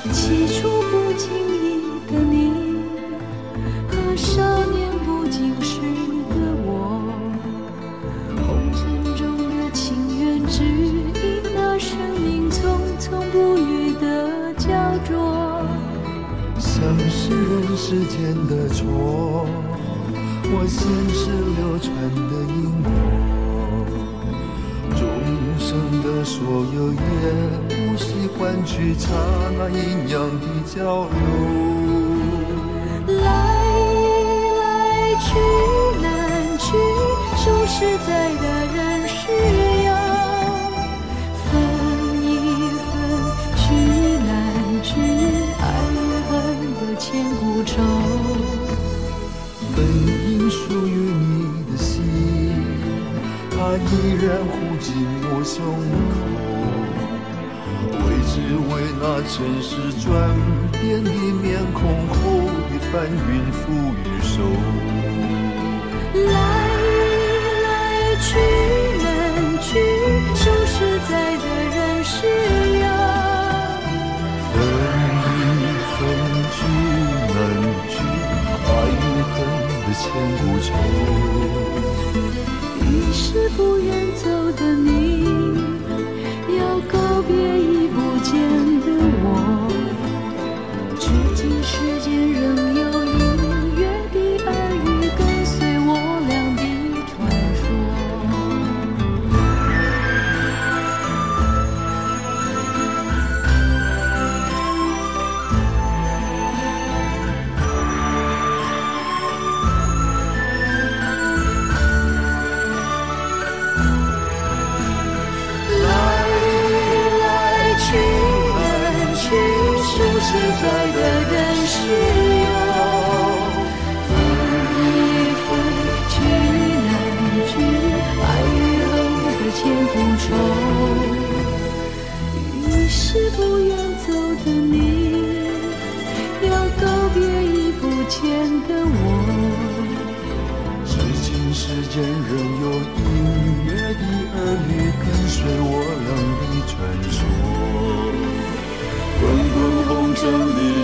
起初不经意的你，和少年不经事的我，红尘中的情缘，只因那生命匆匆不语的焦灼。 像是人世间的错，我前世流传的因果，众生的所有也无需换取刹那阴阳的交流。 来来去难去，说实在的人是要分一分，聚难聚，爱与恨的千古愁。 本应属于你的心，它依然护紧我胸口，为只为那尘世转变的面孔后的翻云覆雨手。 来来去难去，说实在的人是要分一分，聚难聚，爱与恨的千古愁。 于是不愿走的你，要告别已不见的我，至今世间仍有隐约的耳语跟随我俩的传说实在的人是要分一分，聚难聚，爱与恨的千古愁。于是不愿走的你，要告别已不见的我， 至今世间仍有隐约的耳语跟随我俩的传说。滚滚红尘里